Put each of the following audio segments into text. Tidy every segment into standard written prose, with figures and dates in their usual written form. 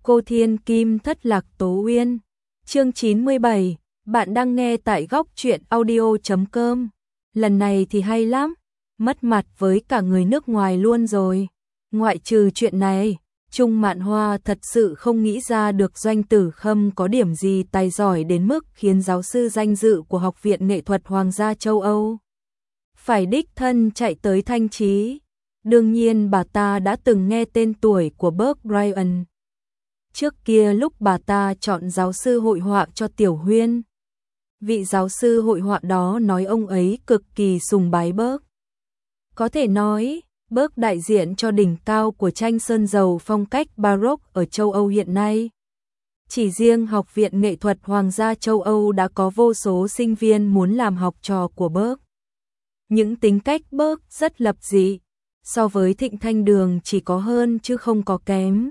Cô Thiên Kim Thất Lạc Tố Uyên. Chương 97, bạn đang nghe tại góc truyện audio.com. Lần này thì hay lắm, mất mặt với cả người nước ngoài luôn rồi. Ngoại trừ chuyện này, Trung Mạn Hoa thật sự không nghĩ ra được Doanh Tử Khâm có điểm gì tài giỏi đến mức khiến giáo sư danh dự của Học viện Nghệ thuật Hoàng gia châu Âu phải đích thân chạy tới Thanh Chí. Đương nhiên bà ta đã từng nghe tên tuổi của Burke Bryan. Trước kia lúc bà ta chọn giáo sư hội họa cho Tiểu Huyên, vị giáo sư hội họa đó nói ông ấy cực kỳ sùng bái Burke. Có thể nói, Burke đại diện cho đỉnh cao của tranh sơn dầu phong cách Baroque ở châu Âu hiện nay. Chỉ riêng Học viện Nghệ thuật Hoàng gia châu Âu đã có vô số sinh viên muốn làm học trò của Burke. Những tính cách Burke rất lập dị, so với Thịnh Thanh Đường chỉ có hơn chứ không có kém.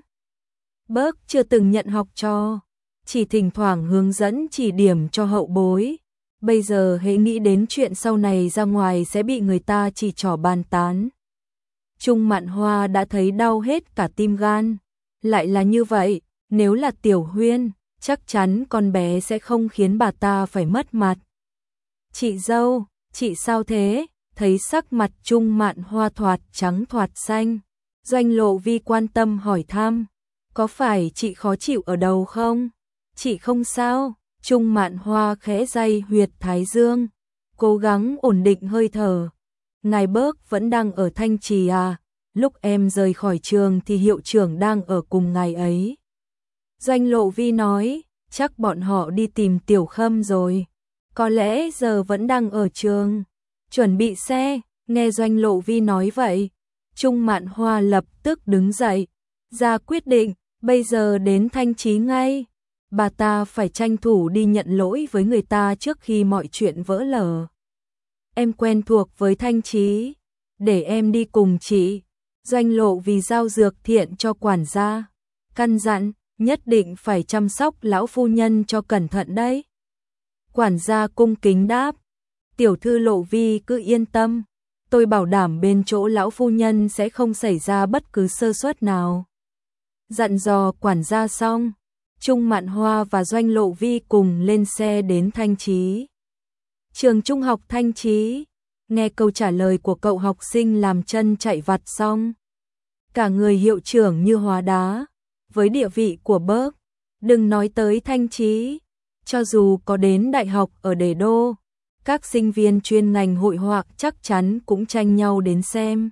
Burke chưa từng nhận học trò, chỉ thỉnh thoảng hướng dẫn chỉ điểm cho hậu bối. Bây giờ hễ nghĩ đến chuyện sau này ra ngoài sẽ bị người ta chỉ trỏ bàn tán. Trung Mạn Hoa đã thấy đau hết cả tim gan. Lại là như vậy, nếu là Tiểu Huyên, chắc chắn con bé sẽ không khiến bà ta phải mất mặt. Chị dâu, chị sao thế? Thấy sắc mặt Trung Mạn Hoa thoạt trắng thoạt xanh, Doanh Lộ Vi quan tâm hỏi thăm. Có phải chị khó chịu ở đầu không? Chị không sao. Trung Mạn Hoa khẽ day huyệt thái dương, cố gắng ổn định hơi thở. Ngài Burke vẫn đang ở Thanh Trì à? Lúc em rời khỏi trường thì hiệu trưởng đang ở cùng ngài ấy. Doanh Lộ Vi nói, chắc bọn họ đi tìm Tiểu Khâm rồi. Có lẽ giờ vẫn đang ở trường, chuẩn bị xe. Nghe Doanh Lộ Vi nói vậy, Trung Mạn Hoa lập tức đứng dậy, ra quyết định, bây giờ đến Thanh Chí ngay. Bà ta phải tranh thủ đi nhận lỗi với người ta trước khi mọi chuyện vỡ lở. Em quen thuộc với Thanh Chí, để em đi cùng chị. Doanh Lộ vì giao dược thiện cho quản gia, căn dặn, nhất định phải chăm sóc lão phu nhân cho cẩn thận đấy. Quản gia cung kính đáp, tiểu thư Lộ Vi cứ yên tâm, tôi bảo đảm bên chỗ lão phu nhân sẽ không xảy ra bất cứ sơ suất nào. Dặn dò quản gia xong, Trung Mạn Hoa và Doanh Lộ Vi cùng lên xe đến Thanh Chí. Trường trung học Thanh Chí, nghe câu trả lời của cậu học sinh làm chân chạy vặt xong. Cả người hiệu trưởng như hóa đá, với địa vị của Burke, đừng nói tới Thanh Chí, cho dù có đến đại học ở Đế Đô, các sinh viên chuyên ngành hội họa chắc chắn cũng tranh nhau đến xem.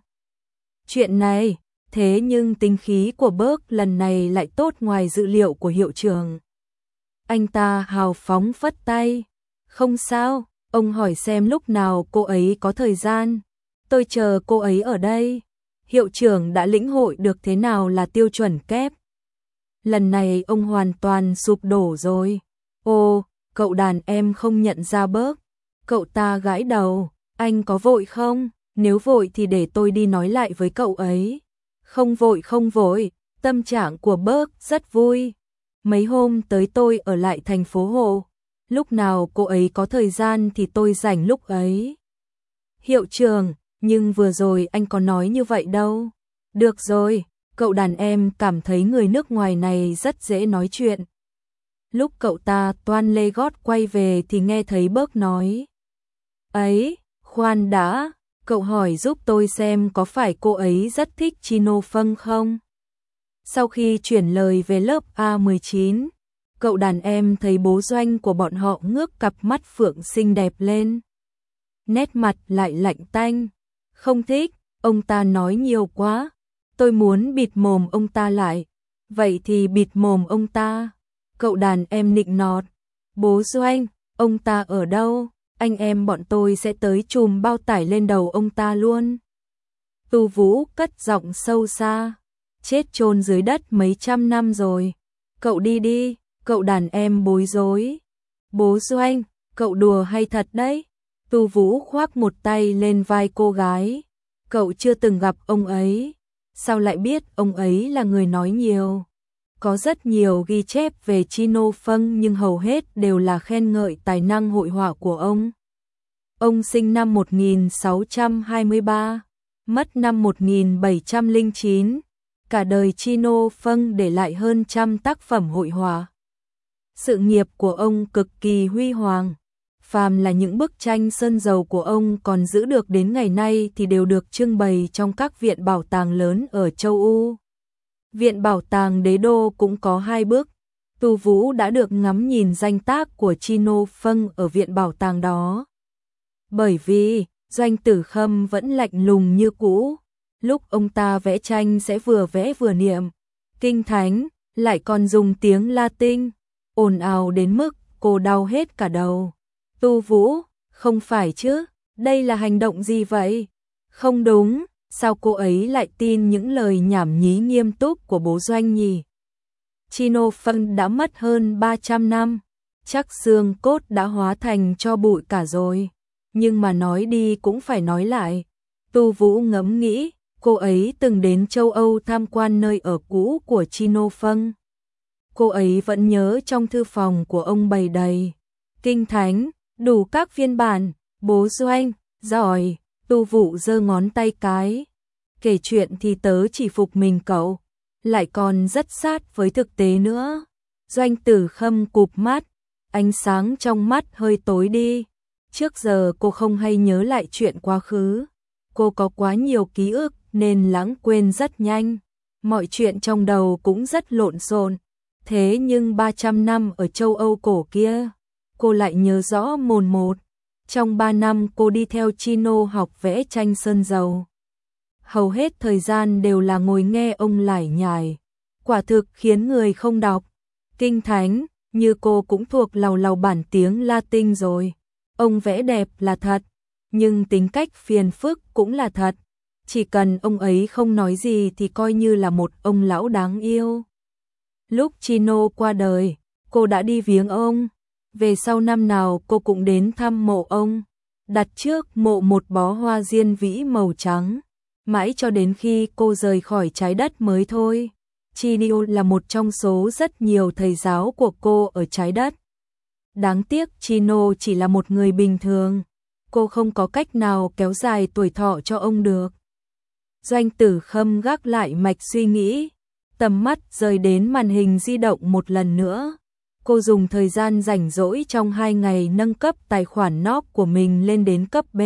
Chuyện này, thế nhưng tính khí của Burke lần này lại tốt ngoài dự liệu của hiệu trưởng. Anh ta hào phóng phất tay, không sao, ông hỏi xem lúc nào cô ấy có thời gian, tôi chờ cô ấy ở đây. Hiệu trưởng đã lĩnh hội được thế nào là tiêu chuẩn kép. Lần này ông hoàn toàn sụp đổ rồi. Ô, cậu đàn em không nhận ra Burke. Cậu ta gãi đầu, anh có vội không? Nếu vội thì để tôi đi nói lại với cậu ấy. Không vội không vội, tâm trạng của Burke rất vui. Mấy hôm tới tôi ở lại thành phố Hồ. Lúc nào cô ấy có thời gian thì tôi rảnh lúc ấy. Hiệu trưởng, nhưng vừa rồi anh có nói như vậy đâu. Được rồi, cậu đàn em cảm thấy người nước ngoài này rất dễ nói chuyện. Lúc cậu ta toan lê gót quay về thì nghe thấy Burke nói. Ấy, khoan đã, cậu hỏi giúp tôi xem có phải cô ấy rất thích Chino Phâng không? Sau khi chuyển lời về lớp A19, cậu đàn em thấy bố Doanh của bọn họ ngước cặp mắt phượng xinh đẹp lên. Nét mặt lại lạnh tanh. Không thích, ông ta nói nhiều quá. Tôi muốn bịt mồm ông ta lại. Vậy thì bịt mồm ông ta. Cậu đàn em nịnh nọt. Bố Doanh, ông ta ở đâu? Anh em bọn tôi sẽ tới chùm bao tải lên đầu ông ta luôn. Tu Vũ cất giọng sâu xa. Chết chôn dưới đất mấy trăm năm rồi. Cậu đi đi, cậu đàn em bối rối. Bố Doanh, cậu đùa hay thật đấy? Tu Vũ khoác một tay lên vai cô gái. Cậu chưa từng gặp ông ấy. Sao lại biết ông ấy là người nói nhiều? Có rất nhiều ghi chép về Chino Phâng nhưng hầu hết đều là khen ngợi tài năng hội họa của ông. Ông sinh năm 1623, mất năm 1709. Cả đời Chino Pheng để lại hơn 100 tác phẩm hội họa. Sự nghiệp của ông cực kỳ huy hoàng. Phàm là những bức tranh sơn dầu của ông còn giữ được đến ngày nay thì đều được trưng bày trong các viện bảo tàng lớn ở châu Âu. Viện bảo tàng Đế Đô cũng có 2 bức. Tu Vũ đã được ngắm nhìn danh tác của Chino Pheng ở viện bảo tàng đó. Bởi vì Doanh Tử Khâm vẫn lạnh lùng như cũ. Lúc ông ta vẽ tranh sẽ vừa vẽ vừa niệm kinh thánh, lại còn dùng tiếng Latin, ồn ào đến mức cô đau hết cả đầu. Tu Vũ, không phải chứ, đây là hành động gì vậy? Không đúng, sao cô ấy lại tin những lời nhảm nhí nghiêm túc của bố Doanh nhỉ? Chino Pheng đã mất hơn 300 năm, chắc xương cốt đã hóa thành tro bụi cả rồi. Nhưng mà nói đi cũng phải nói lại. Tu Vũ ngẫm nghĩ, cô ấy từng đến châu Âu tham quan nơi ở cũ của Chino Pheng. Cô ấy vẫn nhớ trong thư phòng của ông bày đầy kinh thánh, đủ các phiên bản. Bố Doanh, giỏi. Tu Vũ giơ ngón tay cái. Kể chuyện thì tớ chỉ phục mình cậu, lại còn rất sát với thực tế nữa. Doanh Tử Khâm cụp mắt, ánh sáng trong mắt hơi tối đi. Trước giờ cô không hay nhớ lại chuyện quá khứ. Cô có quá nhiều ký ức nên lãng quên rất nhanh. Mọi chuyện trong đầu cũng rất lộn xộn. Thế nhưng 300 năm ở châu Âu cổ kia, cô lại nhớ rõ mồn một. Trong 3 năm cô đi theo Chino học vẽ tranh sơn dầu. Hầu hết thời gian đều là ngồi nghe ông lải nhải. Quả thực khiến người không đọc kinh thánh, như cô cũng thuộc làu làu bản tiếng Latin rồi. Ông vẽ đẹp là thật, nhưng tính cách phiền phức cũng là thật. Chỉ cần ông ấy không nói gì thì coi như là một ông lão đáng yêu. Lúc Chino qua đời, cô đã đi viếng ông. Về sau năm nào cô cũng đến thăm mộ ông. Đặt trước mộ một bó hoa diên vĩ màu trắng. Mãi cho đến khi cô rời khỏi trái đất mới thôi. Chino là một trong số rất nhiều thầy giáo của cô ở trái đất. Đáng tiếc Chino chỉ là một người bình thường. Cô không có cách nào kéo dài tuổi thọ cho ông được. Doanh Tử Khâm gác lại mạch suy nghĩ. Tầm mắt rời đến màn hình di động một lần nữa. Cô dùng thời gian rảnh rỗi trong 2 ngày nâng cấp tài khoản NOC của mình lên đến cấp B.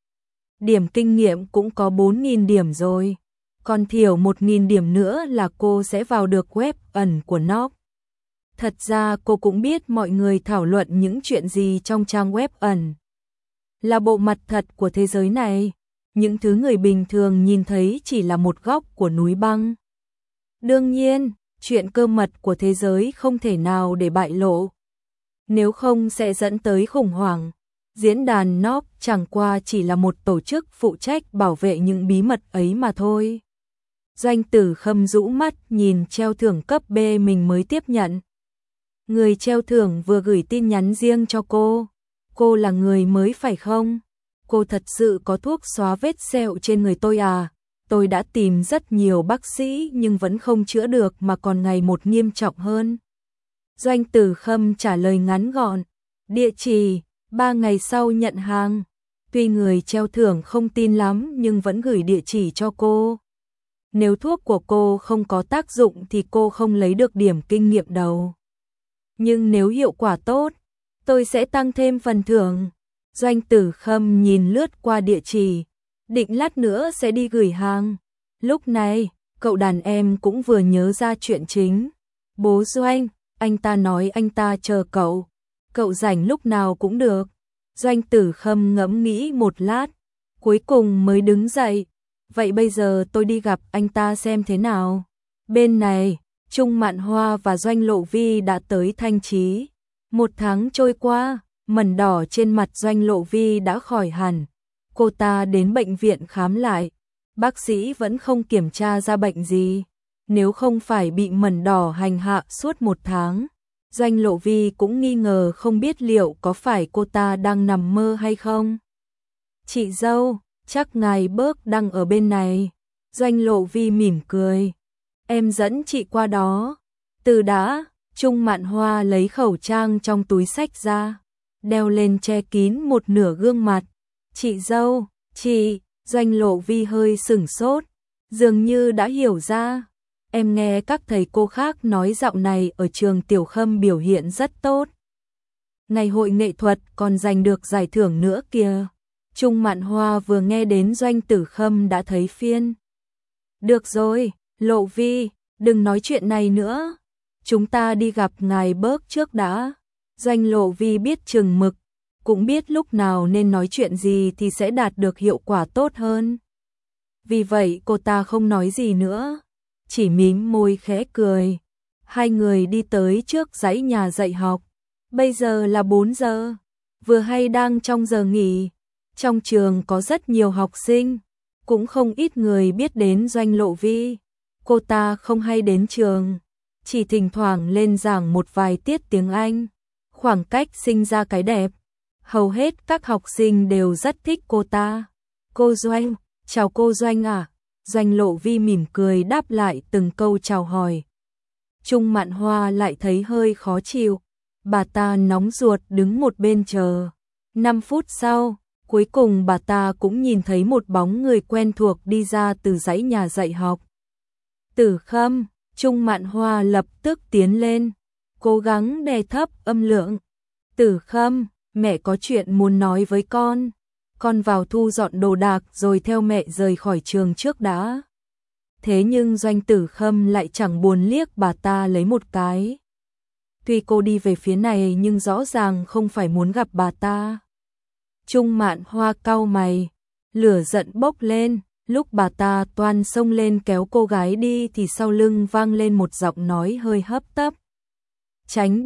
Điểm kinh nghiệm cũng có 4.000 điểm rồi. Còn thiểu 1.000 điểm nữa là cô sẽ vào được web ẩn của NOC. Thật ra cô cũng biết mọi người thảo luận những chuyện gì trong trang web ẩn. Là bộ mặt thật của thế giới này. Những thứ người bình thường nhìn thấy chỉ là một góc của núi băng. Đương nhiên, chuyện cơ mật của thế giới không thể nào để bại lộ. Nếu không sẽ dẫn tới khủng hoảng. Diễn đàn NOC chẳng qua chỉ là một tổ chức phụ trách bảo vệ những bí mật ấy mà thôi. Doanh Tử Khâm rũ mắt nhìn treo thưởng cấp B mình mới tiếp nhận. Người treo thưởng vừa gửi tin nhắn riêng cho cô. Cô là người mới phải không? Cô thật sự có thuốc xóa vết sẹo trên người tôi à? Tôi đã tìm rất nhiều bác sĩ nhưng vẫn không chữa được mà còn ngày một nghiêm trọng hơn. Doanh Tử Khâm trả lời ngắn gọn. Địa chỉ, 3 ngày sau nhận hàng. Tuy người treo thưởng không tin lắm nhưng vẫn gửi địa chỉ cho cô. Nếu thuốc của cô không có tác dụng thì cô không lấy được điểm kinh nghiệm đâu. Nhưng nếu hiệu quả tốt, tôi sẽ tăng thêm phần thưởng. Doanh Tử Khâm nhìn lướt qua địa chỉ, định lát nữa sẽ đi gửi hàng. Lúc này, cậu đàn em cũng vừa nhớ ra chuyện chính. Bố Doanh, anh ta nói anh ta chờ cậu. Cậu rảnh lúc nào cũng được. Doanh Tử Khâm ngẫm nghĩ một lát, cuối cùng mới đứng dậy. Vậy bây giờ tôi đi gặp anh ta xem thế nào. Bên này, Trung Mạn Hoa và Doanh Lộ Vi đã tới Thanh Chí. 1 tháng trôi qua, mẩn đỏ trên mặt Doanh Lộ Vi đã khỏi hẳn. Cô ta đến bệnh viện khám lại. Bác sĩ vẫn không kiểm tra ra bệnh gì. Nếu không phải bị mẩn đỏ hành hạ suốt 1 tháng, Doanh Lộ Vi cũng nghi ngờ không biết liệu có phải cô ta đang nằm mơ hay không. Chị dâu, chắc ngài Bớc đang ở bên này. Doanh Lộ Vi mỉm cười. Em dẫn chị qua đó. Từ đã, Trung Mạn Hoa lấy khẩu trang trong túi xách ra, đeo lên che kín một nửa gương mặt. Chị dâu, chị, Doanh Lộ Vi hơi sửng sốt, dường như đã hiểu ra. Em nghe các thầy cô khác nói dạo này ở trường Tiểu Khâm biểu hiện rất tốt. Ngày hội nghệ thuật còn giành được giải thưởng nữa kìa. Trung Mạn Hoa vừa nghe đến Doanh Tử Khâm đã thấy phiền. Được rồi, Lộ Vi, đừng nói chuyện này nữa. Chúng ta đi gặp ngài Bớc trước đã. Doanh Lộ Vi biết chừng mực, cũng biết lúc nào nên nói chuyện gì thì sẽ đạt được hiệu quả tốt hơn. Vì vậy cô ta không nói gì nữa, chỉ mím môi khẽ cười. Hai người đi tới trước dãy nhà dạy học. Bây giờ là 4 giờ, vừa hay đang trong giờ nghỉ. Trong trường có rất nhiều học sinh, cũng không ít người biết đến Doanh Lộ Vi. Cô ta không hay đến trường, chỉ thỉnh thoảng lên giảng một vài tiết tiếng Anh. Khoảng cách sinh ra cái đẹp, hầu hết các học sinh đều rất thích cô ta. Cô Doanh, chào cô Doanh à? Doanh Lộ Vi mỉm cười đáp lại từng câu chào hỏi. Trung Mạn Hoa lại thấy hơi khó chịu, bà ta nóng ruột đứng một bên chờ. 5 phút sau, cuối cùng bà ta cũng nhìn thấy một bóng người quen thuộc đi ra từ dãy nhà dạy học. Tử Khâm, Trung Mạn Hoa lập tức tiến lên, cố gắng đè thấp âm lượng. Tử Khâm, mẹ có chuyện muốn nói với con. Con vào thu dọn đồ đạc rồi theo mẹ rời khỏi trường trước đã. Thế nhưng Doanh Tử Khâm lại chẳng buồn liếc bà ta lấy một cái. Tuy cô đi về phía này nhưng rõ ràng không phải muốn gặp bà ta. Trung Mạn Hoa cau mày, lửa giận bốc lên. Lúc bà ta toan xông lên kéo cô gái đi thì sau lưng vang lên một giọng nói hơi hấp tấp. Tránh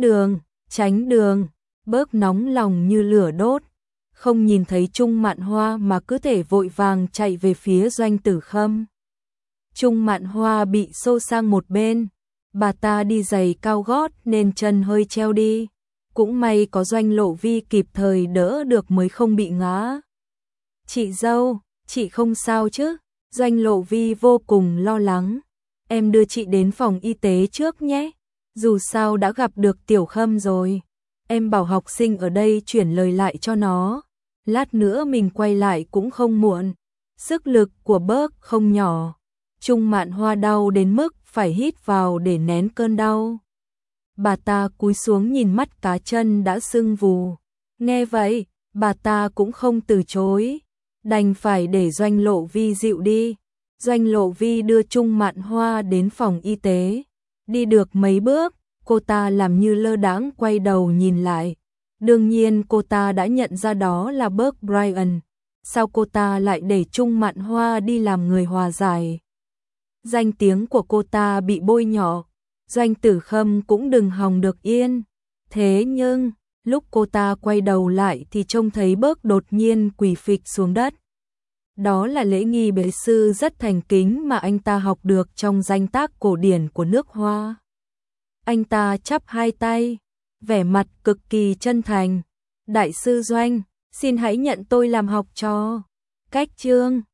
đường, Bớc nóng lòng như lửa đốt. Không nhìn thấy Trung Mạn Hoa mà cứ thể vội vàng chạy về phía Doanh Tử Khâm. Trung Mạn Hoa bị xô sang một bên, bà ta đi giày cao gót nên chân hơi treo đi. Cũng may có Doanh Lộ Vi kịp thời đỡ được mới không bị ngã. Chị dâu, chị không sao chứ? Doanh Lộ Vi vô cùng lo lắng. Em đưa chị đến phòng y tế trước nhé. Dù sao đã gặp được Tiểu Khâm rồi. Em bảo học sinh ở đây chuyển lời lại cho nó. Lát nữa mình quay lại cũng không muộn. Sức lực của Bớc không nhỏ. Trung Mạn Hoa đau đến mức phải hít vào để nén cơn đau. Bà ta cúi xuống nhìn mắt cá chân đã sưng vù. Nghe vậy, bà ta cũng không từ chối. Đành phải để Doanh Lộ Vi dịu đi. Doanh Lộ Vi đưa Trung Mạn Hoa đến phòng y tế. Đi được mấy bước, cô ta làm như lơ đãng quay đầu nhìn lại. Đương nhiên cô ta đã nhận ra đó là Burke Brian. Sao cô ta lại để Trung Mạn Hoa đi làm người hòa giải? Danh tiếng của cô ta bị bôi nhọ. Doanh Tử Khâm cũng đừng hòng được yên. Thế nhưng, lúc cô ta quay đầu lại thì trông thấy Burke đột nhiên quỳ phịch xuống đất. Đó là lễ nghi bế sư rất thành kính mà anh ta học được trong danh tác cổ điển của nước Hoa. Anh ta chắp hai tay, vẻ mặt cực kỳ chân thành. Đại sư Doanh, xin hãy nhận tôi làm học trò. Cách chương